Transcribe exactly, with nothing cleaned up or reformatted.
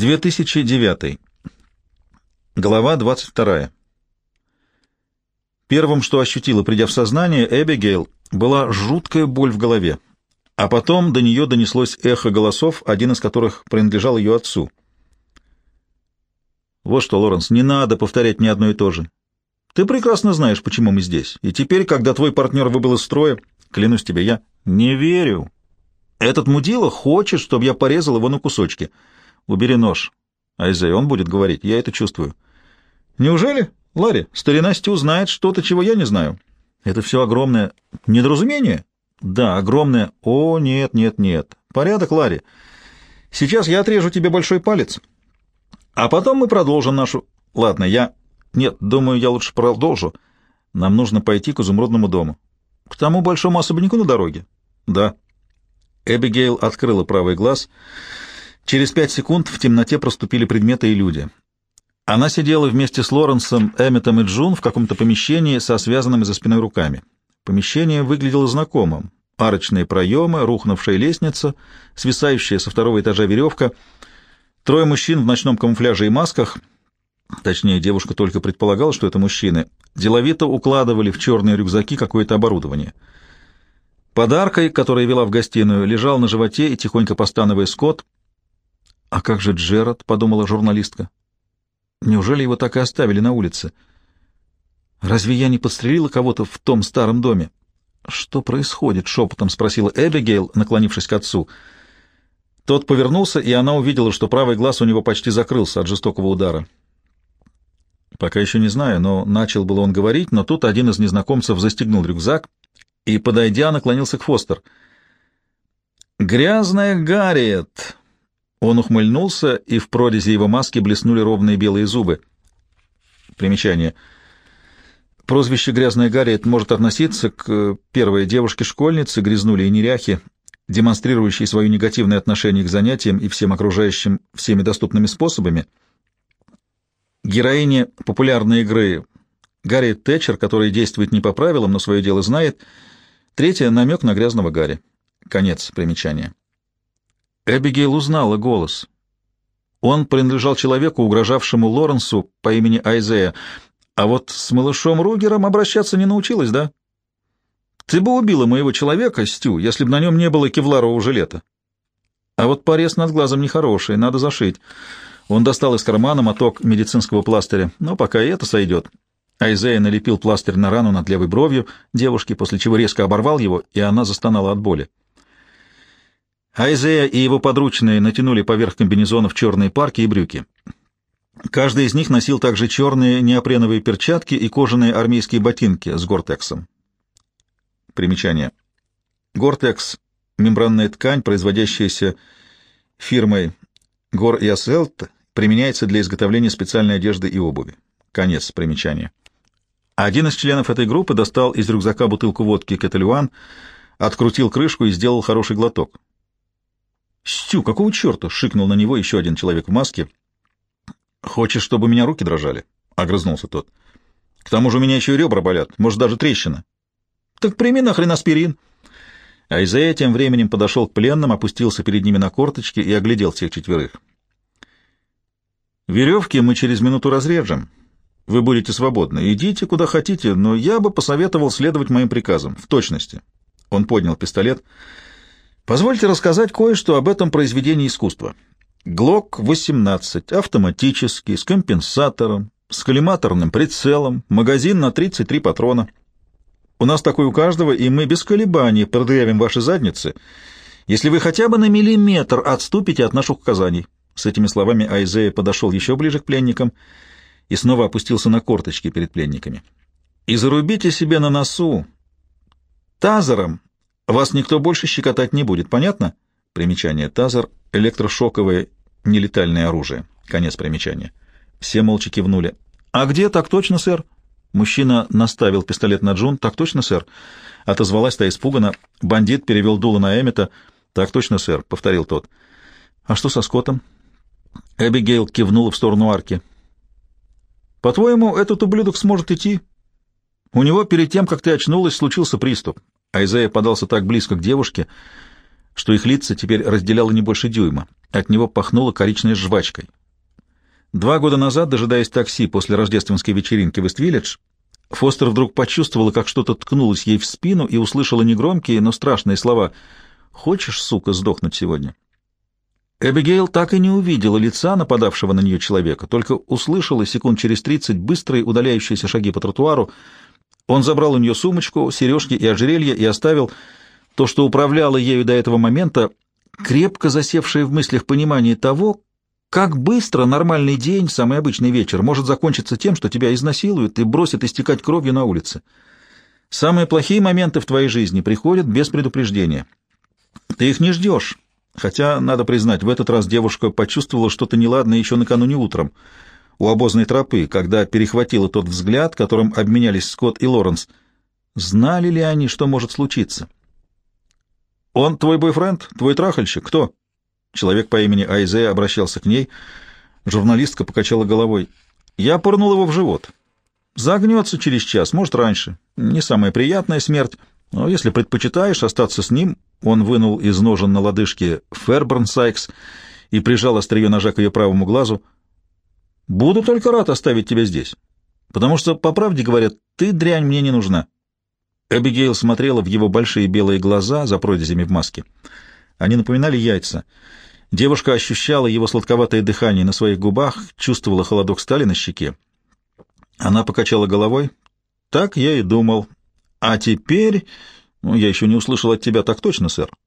две тысячи девятый. Глава двадцать вторая. Первым, что ощутила, придя в сознание, Эбигейл, была жуткая боль в голове, а потом до нее донеслось эхо голосов, один из которых принадлежал ее отцу. «Вот что, Лоренс, не надо повторять мне одно и то же. Ты прекрасно знаешь, почему мы здесь, и теперь, когда твой партнер выбыл из строя, клянусь тебе, я не верю. Этот мудила хочет, чтобы я порезал его на кусочки. Убери нож, Айзей, он будет говорить, я это чувствую». «Неужели, Ларри, старина Стю знает что-то, чего я не знаю?» «Это все огромное недоразумение?» «Да, огромное. О, нет, нет, нет. Порядок, Ларри. Сейчас я отрежу тебе большой палец, а потом мы продолжим нашу...» «Ладно, я...» «Нет, думаю, я лучше продолжу. Нам нужно пойти к изумрудному дому». «К тому большому особняку на дороге?» «Да». Эбигейл открыла правый глаз. Через пять секунд в темноте проступили предметы и люди. Она сидела вместе с Лоренсом, Эмметом и Джун в каком-то помещении со связанными за спиной руками. Помещение выглядело знакомым. Арочные проемы, рухнувшая лестница, свисающая со второго этажа веревка. Трое мужчин в ночном камуфляже и масках, точнее, девушка только предполагала, что это мужчины, деловито укладывали в черные рюкзаки какое-то оборудование. Под аркой, которая вела в гостиную, лежал на животе и, тихонько постановая, Скотт. «А как же Джерард?» — подумала журналистка. «Неужели его так и оставили на улице? Разве я не подстрелила кого-то в том старом доме?» «Что происходит?» — шепотом спросила Эбигейл, наклонившись к отцу. Тот повернулся, и она увидела, что правый глаз у него почти закрылся от жестокого удара. «Пока еще не знаю, но начал было он говорить, но тут один из незнакомцев застегнул рюкзак и, подойдя, наклонился к Фостер. «Грязная Гарриет!» Он ухмыльнулся, и в прорези его маски блеснули ровные белые зубы. Примечание. Прозвище «Грязная Гарриет» может относиться к первой девушке-школьнице, грязнуле и неряхе, демонстрирующей свое негативное отношение к занятиям и всем окружающим всеми доступными способами. Героине популярной игры Гарриет Тэтчер, которая действует не по правилам, но свое дело знает. Третья — намек на грязного Гарри. Конец примечания. Эбигейл узнала голос. Он принадлежал человеку, угрожавшему Лоренсу по имени Айзея, а вот с малышом Ругером обращаться не научилась, да? «Ты бы убила моего человека, Стю, если бы на нем не было кевларового жилета. А вот порез над глазом нехороший, надо зашить». Он достал из кармана моток медицинского пластыря, но пока и это сойдет. Айзея налепил пластырь на рану над левой бровью девушки, после чего резко оборвал его, и она застонала от боли. Айзея и его подручные натянули поверх комбинезонов черные парки и брюки. Каждый из них носил также черные неопреновые перчатки и кожаные армейские ботинки с гортексом. Примечание. Гортекс — мембранная ткань, производящаяся фирмой Гор и Асселт, применяется для изготовления специальной одежды и обуви. Конец примечания. Один из членов этой группы достал из рюкзака бутылку водки «Кеталюан», открутил крышку и сделал хороший глоток. «Стю, какого черта?» — шикнул на него еще один человек в маске. «Хочешь, чтобы у меня руки дрожали?» — огрызнулся тот. «К тому же у меня еще и ребра болят, может, даже трещина». «Так прими нахрен аспирин». Айзея тем временем подошел к пленным, опустился перед ними на корточки и оглядел всех четверых. «Веревки мы через минуту разрежем. Вы будете свободны. Идите куда хотите, но я бы посоветовал следовать моим приказам, в точности». Он поднял пистолет. «Позвольте рассказать кое-что об этом произведении искусства. Глок восемнадцать, автоматический, с компенсатором, с коллиматорным прицелом, магазин на тридцать три патрона. У нас такой у каждого, и мы без колебаний продырявим ваши задницы, если вы хотя бы на миллиметр отступите от наших указаний». С этими словами Айзея подошел еще ближе к пленникам и снова опустился на корточки перед пленниками. «И зарубите себе на носу. Тазером вас никто больше щекотать не будет, понятно?» Примечание. Тазер — электрошоковое нелетальное оружие. Конец примечания. Все молча кивнули. «А где? Так точно, сэр?» Мужчина наставил пистолет на Джун. «Так точно, сэр?» Отозвалась та испуганно. Бандит перевел дуло на Эммета. «Так точно, сэр», — повторил тот. «А что со Скоттом?» Эбигейл кивнула в сторону арки. «По-твоему, этот ублюдок сможет идти? У него перед тем, как ты очнулась, случился приступ». Айзея подался так близко к девушке, что их лица теперь разделяло не больше дюйма. От него пахнуло коричневой жвачкой. Два года назад, дожидаясь такси после рождественской вечеринки в Ист-Виллидж, Фостер вдруг почувствовала, как что-то ткнулось ей в спину и услышала негромкие, но страшные слова: «Хочешь, сука, сдохнуть сегодня?» Эбигейл так и не увидела лица нападавшего на нее человека, только услышала секунд через тридцать быстрые удаляющиеся шаги по тротуару. Он забрал у нее сумочку, сережки и ожерелье и оставил то, что управляло ею до этого момента, крепко засевшее в мыслях понимание того, как быстро нормальный день, самый обычный вечер, может закончиться тем, что тебя изнасилуют и бросят истекать кровью на улице. Самые плохие моменты в твоей жизни приходят без предупреждения. Ты их не ждешь, хотя, надо признать, в этот раз девушка почувствовала что-то неладное еще накануне утром у обозной тропы, когда перехватила тот взгляд, которым обменялись Скотт и Лоренс. Знали ли они, что может случиться? «Он твой бойфренд? Твой трахальщик? Кто?» Человек по имени Айзе обращался к ней. Журналистка покачала головой. «Я пырнул его в живот. Загнется через час, может, раньше. Не самая приятная смерть, но если предпочитаешь остаться с ним...» Он вынул из ножен на лодыжке Ферберн Сайкс и прижал острие ножа к ее правому глазу. «Буду только рад оставить тебя здесь, потому что, по правде говоря, ты, дрянь, мне не нужна». Эбигейл смотрела в его большие белые глаза за прорезями в маске. Они напоминали яйца. Девушка ощущала его сладковатое дыхание на своих губах, чувствовала холодок стали на щеке. Она покачала головой. «Так я и думал. А теперь... Ну, я еще не услышал от тебя так точно, сэр.